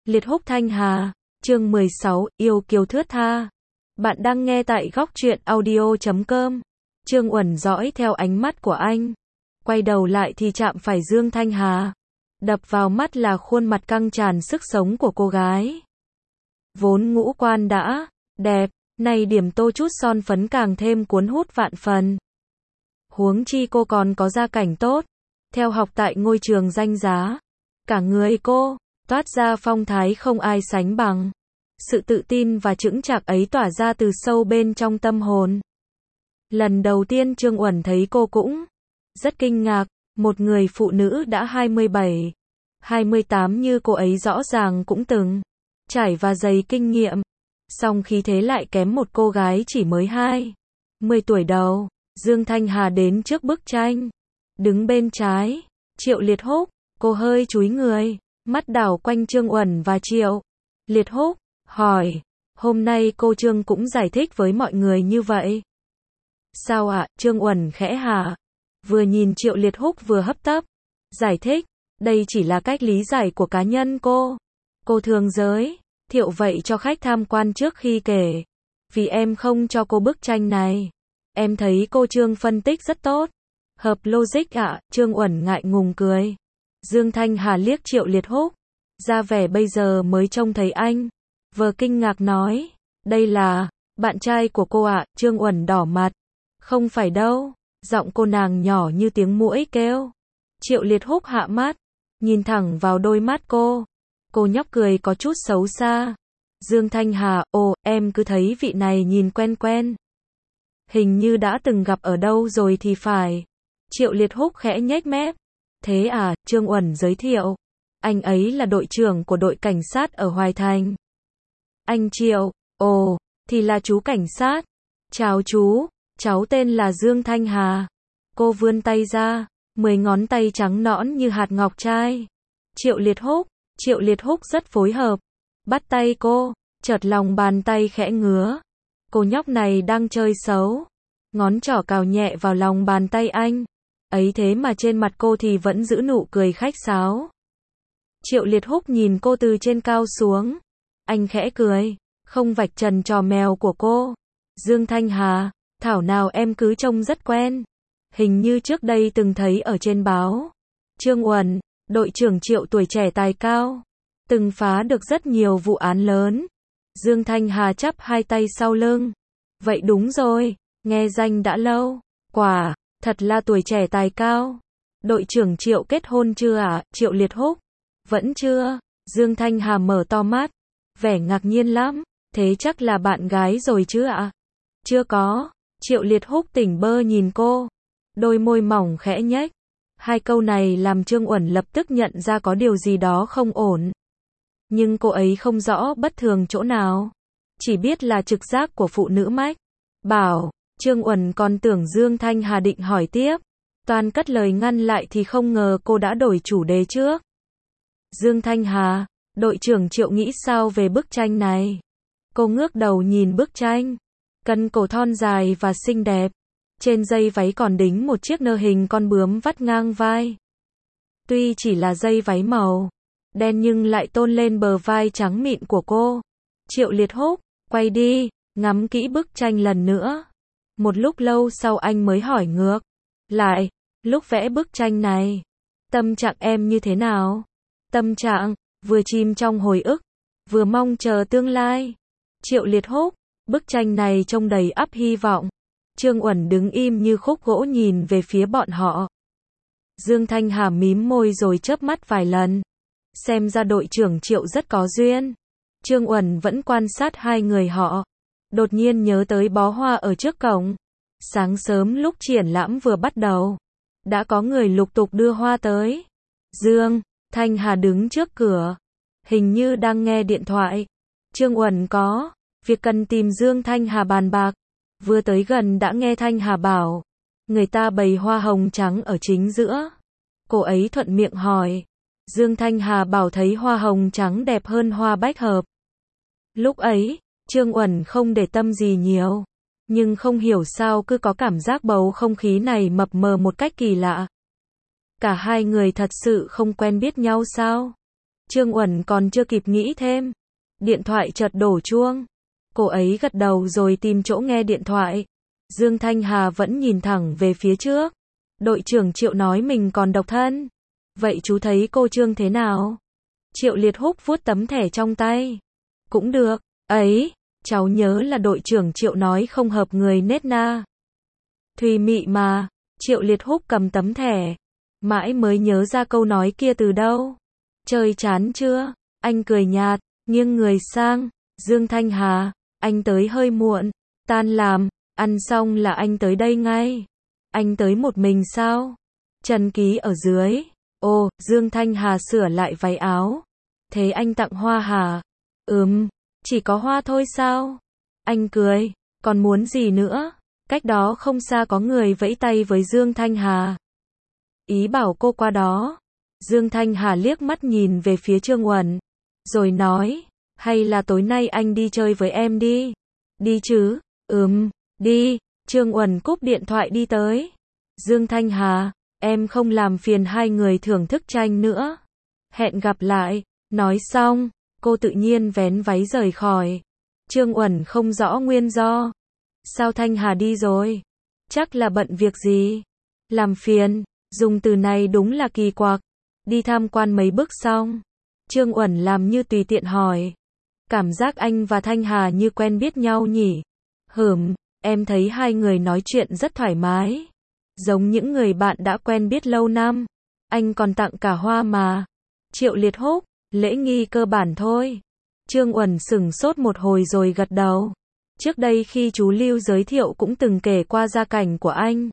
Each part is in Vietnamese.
Liệt húc Thanh Hà, chương 16, yêu kiều thướt tha. Bạn đang nghe tại góc truyện audio.com. Trương Uẩn dõi theo ánh mắt của anh. Quay đầu lại thì chạm phải Dương Thanh Hà. Đập vào mắt là khuôn mặt căng tràn sức sống của cô gái. Vốn ngũ quan đã đẹp, này điểm tô chút son phấn càng thêm cuốn hút vạn phần. Huống chi cô còn có gia cảnh tốt, theo học tại ngôi trường danh giá. Cả người cô toát ra phong thái không ai sánh bằng. Sự tự tin và chững chạc ấy tỏa ra từ sâu bên trong tâm hồn. Lần đầu tiên Trương Uẩn thấy cô cũng rất kinh ngạc, một người phụ nữ đã 27, 28 như cô ấy rõ ràng cũng từng trải và dày kinh nghiệm. Song khí thế lại kém một cô gái chỉ mới 20 tuổi đầu. Dương Thanh Hà đến trước bức tranh. Đứng bên trái, Triệu Liệt Húc, cô hơi chúi người, mắt đảo quanh Trương Uẩn và Triệu Liệt Húc, hỏi, hôm nay cô Trương cũng giải thích với mọi người như vậy. Sao ạ? Trương Uẩn khẽ hả? Vừa nhìn Triệu Liệt Húc vừa hấp tấp. Giải thích, đây chỉ là cách lý giải của cá nhân cô. Cô thường giới thiệu vậy cho khách tham quan trước khi kể. Vì em không cho cô bức tranh này. Em thấy cô Trương phân tích rất tốt. Hợp logic ạ, Trương Uẩn ngại ngùng cười. Dương Thanh Hà liếc Triệu Liệt Húc. Ra vẻ bây giờ mới trông thấy anh. Vừa kinh ngạc nói, đây là bạn trai của cô ạ. Trương Uẩn đỏ mặt. Không phải đâu. Giọng cô nàng nhỏ như tiếng muỗi kêu. Triệu Liệt Húc hạ mắt, nhìn thẳng vào đôi mắt cô. Cô nhóc cười có chút xấu xa. Dương Thanh Hà, ồ, em cứ thấy vị này nhìn quen quen. Hình như đã từng gặp ở đâu rồi thì phải. Triệu Liệt Húc khẽ nhếch mép. Thế à, Trương Uẩn giới thiệu. Anh ấy là đội trưởng của đội cảnh sát ở Hoài Thành. Anh Triệu, ồ, thì là chú cảnh sát. Chào chú, cháu tên là Dương Thanh Hà. Cô vươn tay ra, 10 ngón tay trắng nõn như hạt ngọc trai. Triệu Liệt Húc rất phối hợp. Bắt tay cô, chợt lòng bàn tay khẽ ngứa. Cô nhóc này đang chơi xấu. Ngón trỏ cào nhẹ vào lòng bàn tay anh. Ấy thế mà trên mặt cô thì vẫn giữ nụ cười khách sáo. Triệu Liệt Húc nhìn cô từ trên cao xuống. Anh khẽ cười, không vạch trần trò mèo của cô. Dương Thanh Hà, thảo nào em cứ trông rất quen. Hình như trước đây từng thấy ở trên báo. Trương Uẩn, đội trưởng Triệu tuổi trẻ tài cao. Từng phá được rất nhiều vụ án lớn. Dương Thanh Hà chắp hai tay sau lưng. Vậy đúng rồi, nghe danh đã lâu. Quả, thật là tuổi trẻ tài cao. Đội trưởng Triệu kết hôn chưa ạ? Triệu Liệt Húc. Vẫn chưa. Dương Thanh Hà mở to mắt. Vẻ ngạc nhiên lắm. Thế chắc là bạn gái rồi chứ ạ? Chưa có. Triệu Liệt Húc tỉnh bơ nhìn cô. Đôi môi mỏng khẽ nhếch. Hai câu này làm Trương Uẩn lập tức nhận ra có điều gì đó không ổn. Nhưng cô ấy không rõ bất thường chỗ nào. Chỉ biết là trực giác của phụ nữ mách bảo. Trương Uẩn còn tưởng Dương Thanh Hà định hỏi tiếp. Toàn cất lời ngăn lại thì không ngờ cô đã đổi chủ đề trước. Dương Thanh Hà, đội trưởng Triệu nghĩ sao về bức tranh này? Cô ngước đầu nhìn bức tranh. Cân cổ thon dài và xinh đẹp. Trên dây váy còn đính một chiếc nơ hình con bướm vắt ngang vai. Tuy chỉ là dây váy màu đen nhưng lại tôn lên bờ vai trắng mịn của cô. Triệu Liệt Húc, quay đi, ngắm kỹ bức tranh lần nữa. Một lúc lâu sau anh mới hỏi ngược lại, lúc vẽ bức tranh này, tâm trạng em như thế nào? Tâm trạng, vừa chìm trong hồi ức, vừa mong chờ tương lai. Triệu Liệt Húc, bức tranh này trông đầy ắp hy vọng. Trương Uẩn đứng im như khúc gỗ nhìn về phía bọn họ. Dương Thanh Hà mím môi rồi chớp mắt vài lần. Xem ra đội trưởng Triệu rất có duyên. Trương Uẩn vẫn quan sát hai người họ. Đột nhiên nhớ tới bó hoa ở trước cổng. Sáng sớm lúc triển lãm vừa bắt đầu, đã có người lục tục đưa hoa tới. Dương Thanh Hà đứng trước cửa, hình như đang nghe điện thoại. Trương Uẩn có việc cần tìm Dương Thanh Hà bàn bạc. Vừa tới gần đã nghe Thanh Hà bảo, người ta bày hoa hồng trắng ở chính giữa. Cô ấy thuận miệng hỏi. Dương Thanh Hà bảo thấy hoa hồng trắng đẹp hơn hoa bách hợp. Lúc ấy, Trương Uẩn không để tâm gì nhiều. Nhưng không hiểu sao cứ có cảm giác bầu không khí này mập mờ một cách kỳ lạ. Cả hai người thật sự không quen biết nhau sao? Trương Uẩn còn chưa kịp nghĩ thêm. Điện thoại chợt đổ chuông. Cô ấy gật đầu rồi tìm chỗ nghe điện thoại. Dương Thanh Hà vẫn nhìn thẳng về phía trước. Đội trưởng Triệu nói mình còn độc thân. Vậy chú thấy cô Trương thế nào? Triệu Liệt Húc vuốt tấm thẻ trong tay. Cũng được, ấy, cháu nhớ là đội trưởng Triệu nói không hợp người nết na. Thùy mị mà, Triệu Liệt Húc cầm tấm thẻ. Mãi mới nhớ ra câu nói kia từ đâu. Chơi chán chưa? Anh cười nhạt, nghiêng người sang. Dương Thanh Hà, anh tới hơi muộn. Tan làm, ăn xong là anh tới đây ngay. Anh tới một mình sao? Trần Ký ở dưới. Ồ, Dương Thanh Hà sửa lại váy áo. Thế anh tặng hoa hả? Chỉ có hoa thôi sao? Anh cười, còn muốn gì nữa? Cách đó không xa có người vẫy tay với Dương Thanh Hà. Ý bảo cô qua đó. Dương Thanh Hà liếc mắt nhìn về phía Trương Uẩn. Rồi nói, hay là tối nay anh đi chơi với em đi. Đi chứ? Đi. Trương Uẩn cúp điện thoại đi tới. Dương Thanh Hà, em không làm phiền hai người thưởng thức tranh nữa. Hẹn gặp lại. Nói xong, cô tự nhiên vén váy rời khỏi. Trương Uẩn không rõ nguyên do. Sao Thanh Hà đi rồi? Chắc là bận việc gì? Làm phiền, dùng từ này đúng là kỳ quặc. Đi tham quan mấy bước xong. Trương Uẩn làm như tùy tiện hỏi. Cảm giác anh và Thanh Hà như quen biết nhau nhỉ? Em thấy hai người nói chuyện rất thoải mái. Giống những người bạn đã quen biết lâu năm. Anh còn tặng cả hoa mà. Triệu Liệt Húc, lễ nghi cơ bản thôi. Trương Uẩn sửng sốt một hồi rồi gật đầu. Trước đây khi chú Lưu giới thiệu cũng từng kể qua gia cảnh của anh.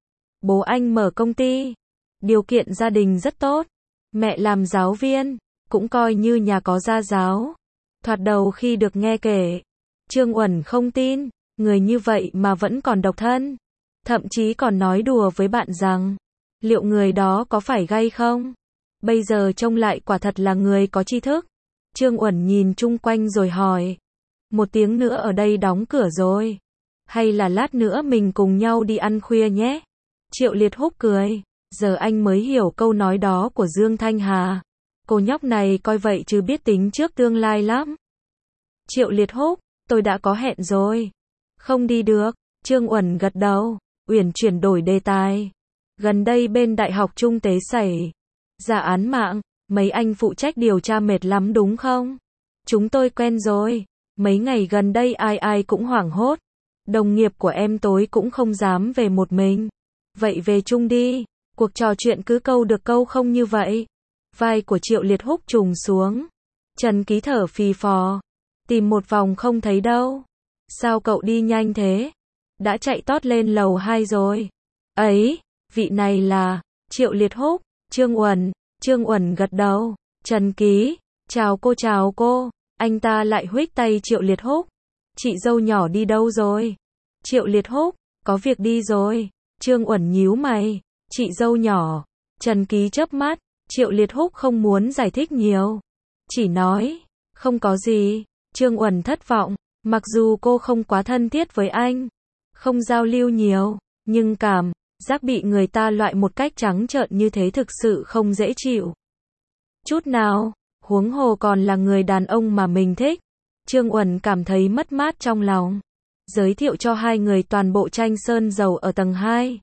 Bố anh mở công ty. Điều kiện gia đình rất tốt. Mẹ làm giáo viên, cũng coi như nhà có gia giáo. Thoạt đầu khi được nghe kể, Trương Uẩn không tin, người như vậy mà vẫn còn độc thân. Thậm chí còn nói đùa với bạn rằng, liệu người đó có phải gay không? Bây giờ trông lại quả thật là người có tri thức. Trương Uẩn nhìn chung quanh rồi hỏi. Một tiếng nữa ở đây đóng cửa rồi. Hay là lát nữa mình cùng nhau đi ăn khuya nhé? Triệu Liệt Húc cười. Giờ anh mới hiểu câu nói đó của Dương Thanh Hà. Cô nhóc này coi vậy chứ biết tính trước tương lai lắm. Triệu Liệt Húc, tôi đã có hẹn rồi. Không đi được. Trương Uẩn gật đầu. Uyển chuyển đổi đề tài. Gần đây bên Đại học Trung tế xảy ra án mạng. Mấy anh phụ trách điều tra mệt lắm đúng không? Chúng tôi quen rồi. Mấy ngày gần đây ai ai cũng hoảng hốt. Đồng nghiệp của em tối cũng không dám về một mình. Vậy về chung đi. Cuộc trò chuyện cứ câu được câu không như vậy. Vai của Triệu Liệt Húc trùng xuống. Trần Ký thở phì phò. Tìm một vòng không thấy đâu. Sao cậu đi nhanh thế? Đã chạy tót lên lầu 2 rồi. Ấy, vị này là Triệu Liệt Húc, Trương Uẩn. Trương Uẩn gật đầu. Trần Ký, chào cô. Anh ta lại huých tay Triệu Liệt Húc. Chị dâu nhỏ đi đâu rồi? Triệu Liệt Húc, có việc đi rồi. Trương Uẩn nhíu mày. Chị dâu nhỏ. Trần Ký chớp mắt. Triệu Liệt Húc không muốn giải thích nhiều. Chỉ nói, không có gì. Trương Uẩn thất vọng. Mặc dù cô không quá thân thiết với anh, không giao lưu nhiều, nhưng cảm giác bị người ta loại một cách trắng trợn như thế thực sự không dễ chịu. Chút nào, huống hồ còn là người đàn ông mà mình thích. Trương Uẩn cảm thấy mất mát trong lòng. Giới thiệu cho hai người toàn bộ tranh sơn dầu ở tầng 2.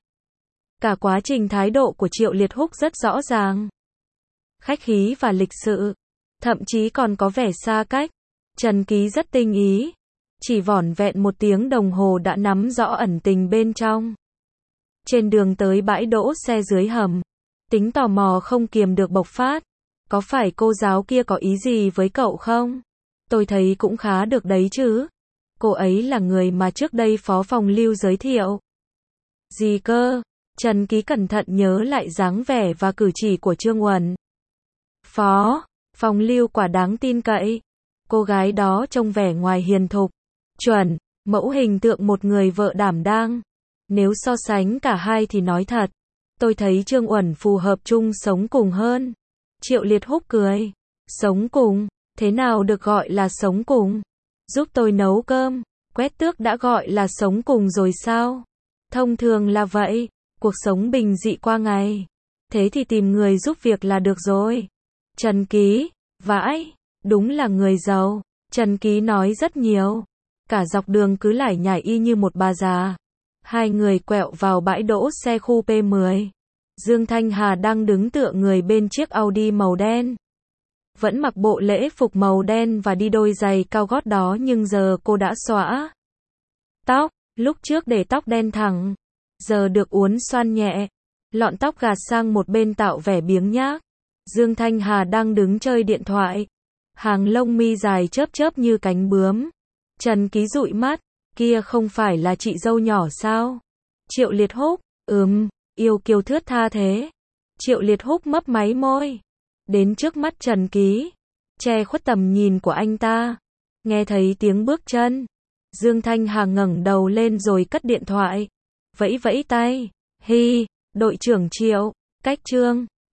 Cả quá trình thái độ của Triệu Liệt Húc rất rõ ràng. Khách khí và lịch sự. Thậm chí còn có vẻ xa cách. Trần Ký rất tinh ý. Chỉ vỏn vẹn một tiếng đồng hồ đã nắm rõ ẩn tình bên trong. Trên đường tới bãi đỗ xe dưới hầm. Tính tò mò không kiềm được bộc phát. Có phải cô giáo kia có ý gì với cậu không? Tôi thấy cũng khá được đấy chứ. Cô ấy là người mà trước đây phó phòng Lưu giới thiệu. Gì cơ? Trần Ký cẩn thận nhớ lại dáng vẻ và cử chỉ của Trương Uẩn. Phó phòng Lưu quả đáng tin cậy. Cô gái đó trông vẻ ngoài hiền thục, chuẩn, mẫu hình tượng một người vợ đảm đang. Nếu so sánh cả hai thì nói thật, tôi thấy Trương Uẩn phù hợp chung sống cùng hơn. Triệu Liệt Húc cười. Sống cùng? Thế nào được gọi là sống cùng? Giúp tôi nấu cơm, quét tước đã gọi là sống cùng rồi sao? Thông thường là vậy, cuộc sống bình dị qua ngày. Thế thì tìm người giúp việc là được rồi. Trần Ký, Vãi, đúng là người giàu. Trần Ký nói rất nhiều. Cả dọc đường cứ lải nhải y như một bà già. Hai người quẹo vào bãi đỗ xe khu P10. Dương Thanh Hà đang đứng tựa người bên chiếc Audi màu đen. Vẫn mặc bộ lễ phục màu đen và đi đôi giày cao gót đó nhưng giờ cô đã xõa tóc, lúc trước để tóc đen thẳng, giờ được uốn xoăn nhẹ, lọn tóc gạt sang một bên tạo vẻ biếng nhác. Dương Thanh Hà đang đứng chơi điện thoại, hàng lông mi dài chớp chớp như cánh bướm. Trần Ký dụi mắt, kia không phải là chị dâu nhỏ sao? Triệu Liệt Húc, yêu kiều thướt tha thế. Triệu Liệt Húc mấp máy môi, đến trước mắt Trần Ký, che khuất tầm nhìn của anh ta. Nghe thấy tiếng bước chân, Dương Thanh Hà ngẩng đầu lên rồi cất điện thoại, vẫy vẫy tay. Hi, đội trưởng Triệu, cách Trương.